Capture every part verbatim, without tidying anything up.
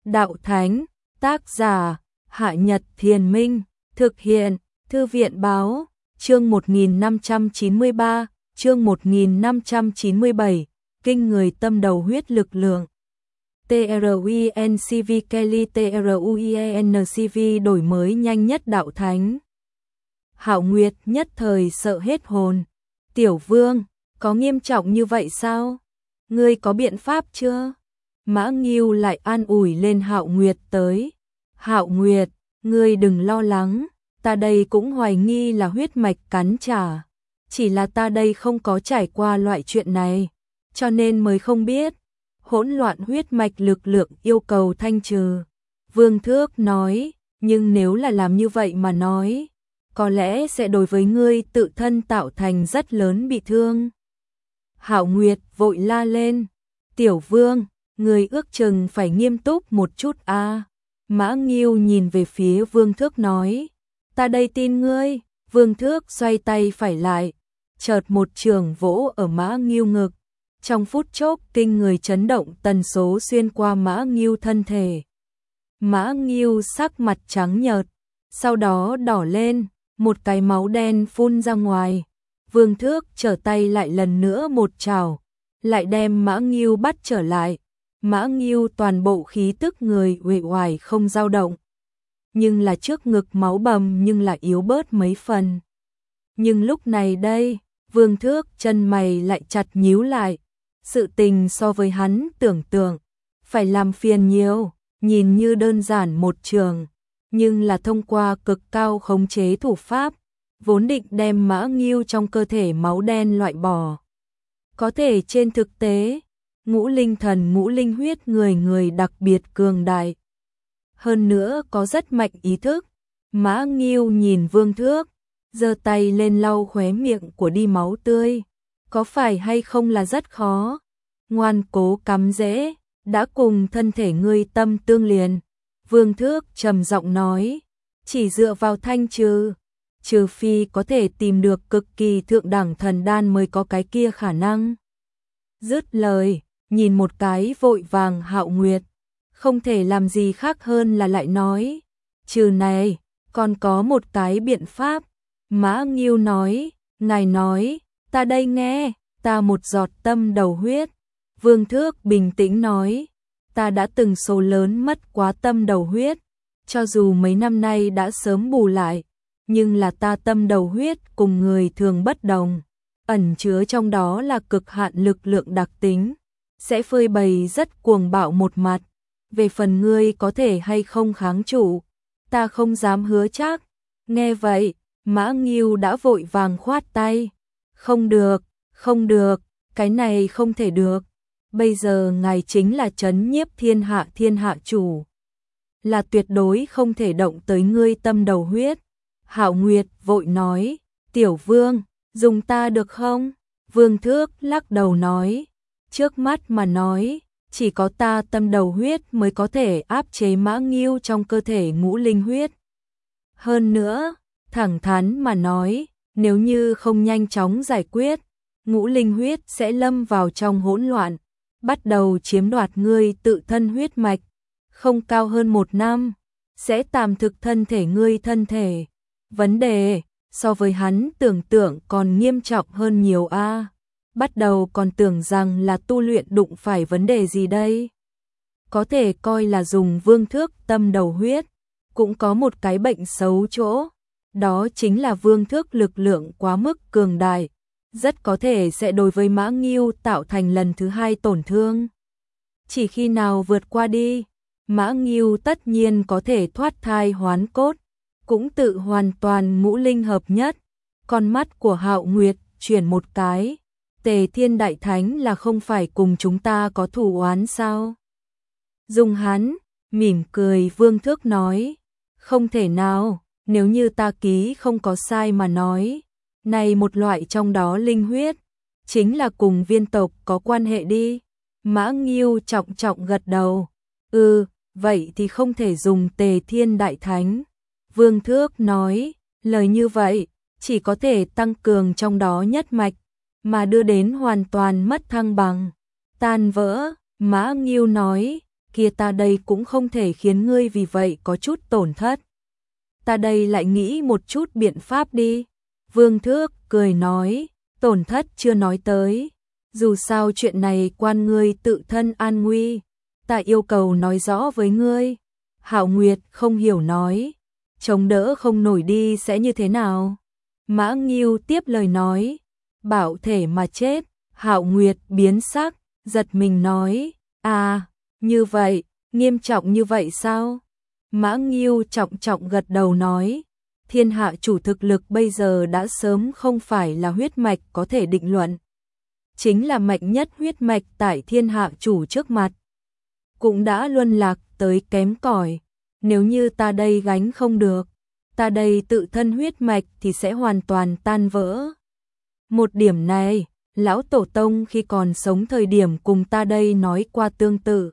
Đạo Thánh, tác giả, Hạ Nhật Thiền Minh, thực hiện, Thư viện Báo, chương một nghìn năm trăm chín mươi ba, chương một nghìn năm trăm chín mươi bảy, kinh người tâm đầu huyết lực lượng. TRUINCV Kelly TRUIENCV đổi mới nhanh nhất Đạo Thánh. Hạo Nguyệt nhất thời sợ hết hồn. Tiểu Vương, có nghiêm trọng như vậy sao? Ngươi có biện pháp chưa? Mã Ngưu lại an ủi lên Hạo Nguyệt tới. Hạo Nguyệt, ngươi đừng lo lắng, ta đây cũng hoài nghi là huyết mạch cắn trả. Chỉ là ta đây không có trải qua loại chuyện này, cho nên mới không biết. Hỗn loạn huyết mạch lực lượng yêu cầu thanh trừ. Vương Thước nói, nhưng nếu là làm như vậy mà nói, có lẽ sẽ đối với ngươi tự thân tạo thành rất lớn bị thương. Hạo Nguyệt vội la lên, Tiểu Vương, ngươi ước chừng phải nghiêm túc một chút a. À. Mã Ngưu nhìn về phía Vương Thước nói, ta đây tin ngươi. Vương Thước xoay tay phải lại, chợt một trường vỗ ở Mã Ngưu ngực. Trong phút chốc kinh người chấn động tần số xuyên qua Mã Ngưu thân thể. Mã Ngưu sắc mặt trắng nhợt, sau đó đỏ lên, một cái máu đen phun ra ngoài. Vương Thước trở tay lại lần nữa một chảo, lại đem Mã Ngưu bắt trở lại. Mã Ngưu toàn bộ khí tức người uể oải không dao động, nhưng là trước ngực máu bầm nhưng là yếu bớt mấy phần. Nhưng lúc này đây, Vương Thước chân mày lại chặt nhíu lại. Sự tình so với hắn tưởng tượng, phải làm phiền nhiều, nhìn như đơn giản một trường, nhưng là thông qua cực cao khống chế thủ pháp, vốn định đem Mã Ngưu trong cơ thể máu đen loại bỏ. Có thể trên thực tế, ngũ linh thần ngũ linh huyết người người đặc biệt cường đại. Hơn nữa có rất mạnh ý thức. Mã Ngưu nhìn Vương Thước, giơ tay lên lau khóe miệng của đi máu tươi. Có phải hay không là rất khó? Ngoan cố cắm rễ, đã cùng thân thể ngươi tâm tương liền. Vương Thước trầm giọng nói, chỉ dựa vào thanh trừ, trừ phi có thể tìm được cực kỳ thượng đẳng thần đan mới có cái kia khả năng. Dứt lời, nhìn một cái vội vàng Hạo Nguyệt, không thể làm gì khác hơn là lại nói, trừ này, còn có một cái biện pháp. Mã Ngưu nói, ngài nói, ta đây nghe, ta một giọt tâm đầu huyết. Vương Thước bình tĩnh nói, ta đã từng số lớn mất quá tâm đầu huyết, cho dù mấy năm nay đã sớm bù lại, nhưng là ta tâm đầu huyết cùng người thường bất đồng, ẩn chứa trong đó là cực hạn lực lượng đặc tính, sẽ phơi bày rất cuồng bạo một mặt. Về phần ngươi có thể hay không kháng trụ, ta không dám hứa chắc. Nghe vậy, Mã Ngưu đã vội vàng khoát tay, không được, không được, cái này không thể được. Bây giờ ngài chính là trấn nhiếp thiên hạ thiên hạ chủ, là tuyệt đối không thể động tới ngươi tâm đầu huyết. Hạo Nguyệt vội nói, Tiểu Vương, dùng ta được không? Vương Thước lắc đầu nói, trước mắt mà nói, chỉ có ta tâm đầu huyết mới có thể áp chế Mã Ngưu trong cơ thể ngũ linh huyết. Hơn nữa, thẳng thắn mà nói, nếu như không nhanh chóng giải quyết, ngũ linh huyết sẽ lâm vào trong hỗn loạn, bắt đầu chiếm đoạt ngươi tự thân huyết mạch, không cao hơn một năm, sẽ tạm thực thân thể ngươi thân thể. Vấn đề, so với hắn tưởng tượng còn nghiêm trọng hơn nhiều a. À. Bắt đầu còn tưởng rằng là tu luyện đụng phải vấn đề gì đây. Có thể coi là dùng Vương Thước tâm đầu huyết, cũng có một cái bệnh xấu chỗ, đó chính là Vương Thước lực lượng quá mức cường đại, rất có thể sẽ đối với Mã Ngưu tạo thành lần thứ hai tổn thương. Chỉ khi nào vượt qua đi, Mã Ngưu tất nhiên có thể thoát thai hoán cốt, cũng tự hoàn toàn ngũ linh hợp nhất. Con mắt của Hạo Nguyệt chuyển một cái, Tề Thiên Đại Thánh là không phải cùng chúng ta có thù oán sao? Dùng hắn, mỉm cười Vương Thước nói, không thể nào, nếu như ta ký không có sai mà nói, này một loại trong đó linh huyết, chính là cùng viên tộc có quan hệ đi. Mã Ngưu trọng trọng gật đầu, ừ, vậy thì không thể dùng Tề Thiên Đại Thánh. Vương Thước nói, lời như vậy, chỉ có thể tăng cường trong đó nhất mạch, mà đưa đến hoàn toàn mất thăng bằng, tan vỡ. Mã Ngưu nói, kia ta đây cũng không thể khiến ngươi vì vậy có chút tổn thất. Ta đây lại nghĩ một chút biện pháp đi. Vương Thước cười nói, tổn thất chưa nói tới. Dù sao chuyện này quan ngươi tự thân an nguy, ta yêu cầu nói rõ với ngươi. Hạo Nguyệt không hiểu nói, chống đỡ không nổi đi sẽ như thế nào? Mã Ngưu tiếp lời nói, bảo thể mà chết. Hạo Nguyệt biến sắc, giật mình nói, à, như vậy, nghiêm trọng như vậy sao? Mã Ngưu trọng trọng gật đầu nói, thiên hạ chủ thực lực bây giờ đã sớm không phải là huyết mạch có thể định luận. Chính là mạnh nhất huyết mạch tại thiên hạ chủ trước mặt. Cũng đã luân lạc tới kém cỏi. Nếu như ta đây gánh không được, ta đây tự thân huyết mạch thì sẽ hoàn toàn tan vỡ. Một điểm này, lão tổ tông khi còn sống thời điểm cùng ta đây nói qua tương tự.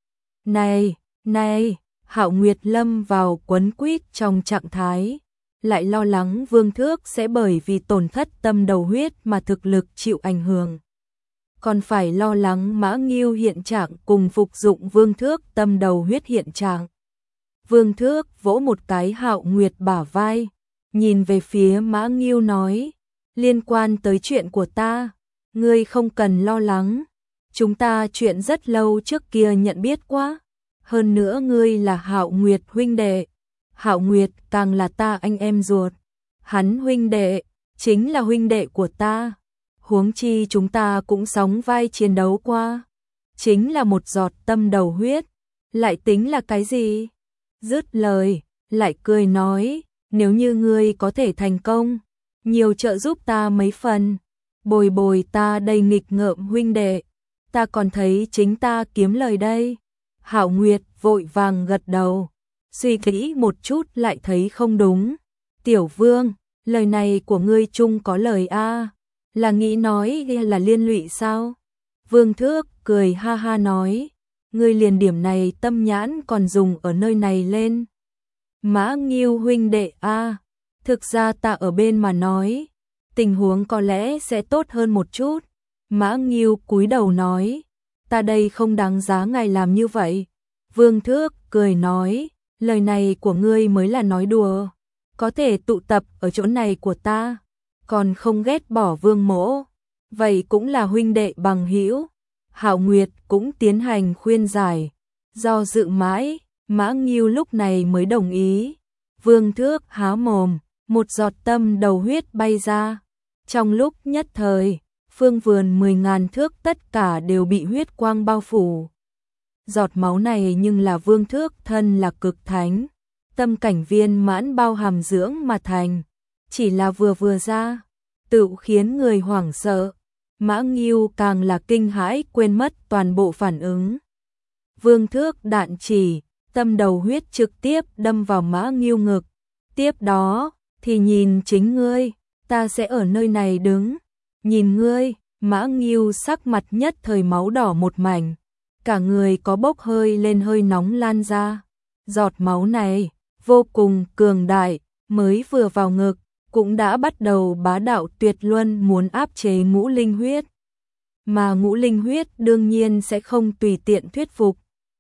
Này, này, Hạo Nguyệt lâm vào quấn quýt trong trạng thái, lại lo lắng Vương Thước sẽ bởi vì tổn thất tâm đầu huyết mà thực lực chịu ảnh hưởng. Còn phải lo lắng Mã Ngưu hiện trạng cùng phục dụng Vương Thước tâm đầu huyết hiện trạng. Vương Thước vỗ một cái Hạo Nguyệt bả vai, nhìn về phía Mã Ngưu nói, liên quan tới chuyện của ta, ngươi không cần lo lắng, chúng ta chuyện rất lâu trước kia nhận biết quá, hơn nữa ngươi là Hạo Nguyệt huynh đệ, Hạo Nguyệt càng là ta anh em ruột, hắn huynh đệ, chính là huynh đệ của ta, huống chi chúng ta cũng sóng vai chiến đấu qua, chính là một giọt tâm đầu huyết, lại tính là cái gì? Dứt lời, lại cười nói, nếu như ngươi có thể thành công, nhiều trợ giúp ta mấy phần, bồi bồi ta đầy nghịch ngợm huynh đệ, ta còn thấy chính ta kiếm lời đây. Hạo Nguyệt vội vàng gật đầu, suy nghĩ một chút lại thấy không đúng. Tiểu Vương, lời này của ngươi chung có lời a, là nghĩ nói hay là liên lụy sao? Vương Thước cười ha ha nói, ngươi liền điểm này tâm nhãn còn dùng ở nơi này lên. Mã Ngưu huynh đệ a, thực ra ta ở bên mà nói, tình huống có lẽ sẽ tốt hơn một chút. Mã Ngưu cúi đầu nói, ta đây không đáng giá ngài làm như vậy. Vương Thước cười nói, lời này của ngươi mới là nói đùa, có thể tụ tập ở chỗ này của ta, còn không ghét bỏ Vương mỗ, vậy cũng là huynh đệ bằng hữu. Hạo Nguyệt cũng tiến hành khuyên giải, do dự mãi, Mã Ngưu lúc này mới đồng ý. Vương Thước há mồm, một giọt tâm đầu huyết bay ra. Trong lúc nhất thời, phương vườn mười ngàn thước tất cả đều bị huyết quang bao phủ. Giọt máu này nhưng là Vương Thước thân là cực thánh, tâm cảnh viên mãn bao hàm dưỡng mà thành, chỉ là vừa vừa ra, tự khiến người hoảng sợ. Mã Ngưu càng là kinh hãi quên mất toàn bộ phản ứng. Vương Thước đạn chỉ, tâm đầu huyết trực tiếp đâm vào Mã Ngưu ngực. Tiếp đó, thì nhìn chính ngươi, ta sẽ ở nơi này đứng. Nhìn ngươi, Mã Ngưu sắc mặt nhất thời máu đỏ một mảnh. Cả người có bốc hơi lên hơi nóng lan ra. Giọt máu này, vô cùng cường đại, mới vừa vào ngực, cũng đã bắt đầu bá đạo tuyệt luân muốn áp chế ngũ linh huyết. Mà ngũ linh huyết đương nhiên sẽ không tùy tiện thuyết phục.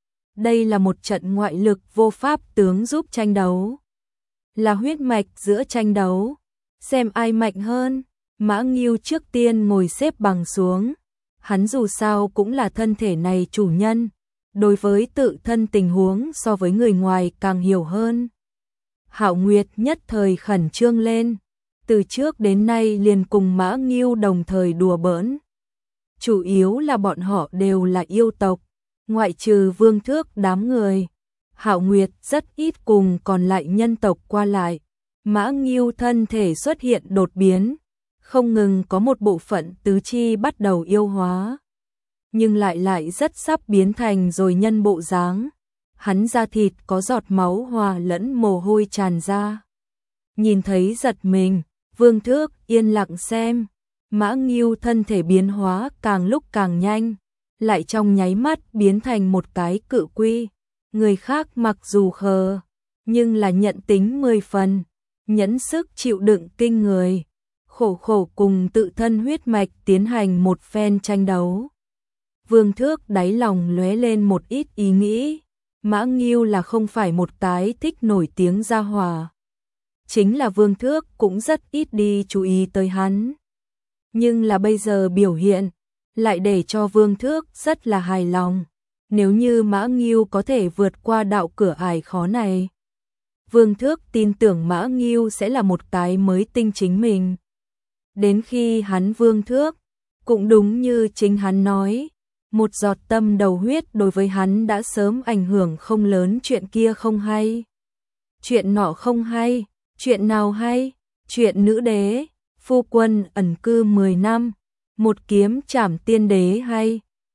Đây là một trận ngoại lực vô pháp tướng giúp tranh đấu. Là huyết mạch giữa tranh đấu. Xem ai mạnh hơn. Mã Ngưu trước tiên ngồi xếp bằng xuống. Hắn dù sao cũng là thân thể này chủ nhân. Đối với tự thân tình huống so với người ngoài càng hiểu hơn. Hạo Nguyệt nhất thời khẩn trương lên. Từ trước đến nay liền cùng Mã Ngưu đồng thời đùa bỡn. Chủ yếu là bọn họ đều là yêu tộc, ngoại trừ Vương Thước đám người. Hạo Nguyệt rất ít cùng còn lại nhân tộc qua lại. Mã Ngưu thân thể xuất hiện đột biến, không ngừng có một bộ phận tứ chi bắt đầu yêu hóa, nhưng lại lại rất sắp biến thành rồi nhân bộ dáng. Hắn da thịt có giọt máu hòa lẫn mồ hôi tràn ra. Nhìn thấy giật mình, Vương Thước yên lặng xem. Mã Ngưu thân thể biến hóa càng lúc càng nhanh, lại trong nháy mắt biến thành một cái cự quy. Người khác mặc dù khờ, nhưng là nhận tính mười phần, nhẫn sức chịu đựng kinh người, khổ khổ cùng tự thân huyết mạch tiến hành một phen tranh đấu. Vương Thước đáy lòng lóe lên một ít ý nghĩ, Mã Ngưu là không phải một tái thích nổi tiếng gia hỏa. Chính là Vương Thước cũng rất ít đi chú ý tới hắn. Nhưng là bây giờ biểu hiện, lại để cho Vương Thước rất là hài lòng. Nếu như Mã Ngưu có thể vượt qua đạo cửa ải khó này, Vương Thước tin tưởng Mã Ngưu sẽ là một tái mới tinh chính mình. Đến khi hắn Vương Thước, cũng đúng như chính hắn nói, một giọt tâm đầu huyết đối với hắn đã sớm ảnh hưởng không lớn. Chuyện kia không hay, chuyện nọ không hay, chuyện nào hay, chuyện nữ đế, phu quân ẩn cư mười năm, một kiếm trảm tiên đế hay,